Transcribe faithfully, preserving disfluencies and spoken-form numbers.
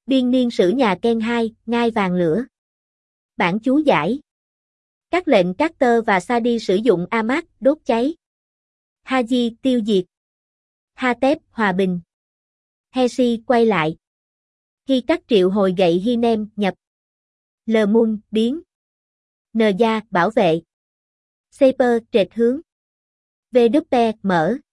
Biên niên sử nhà Ken hai, ngai vàng lửa. Bản chú giải. Các lệnh Carter và Sadi sử dụng Amat, đốt cháy. Haji, tiêu diệt. Hatep, hòa bình. Hesi, quay lại. Hy Cắt triệu hồi gậy Hinem, nhập. Lmun, biến. Nja, bảo vệ. Seper, trệt hướng. Vđp, mở.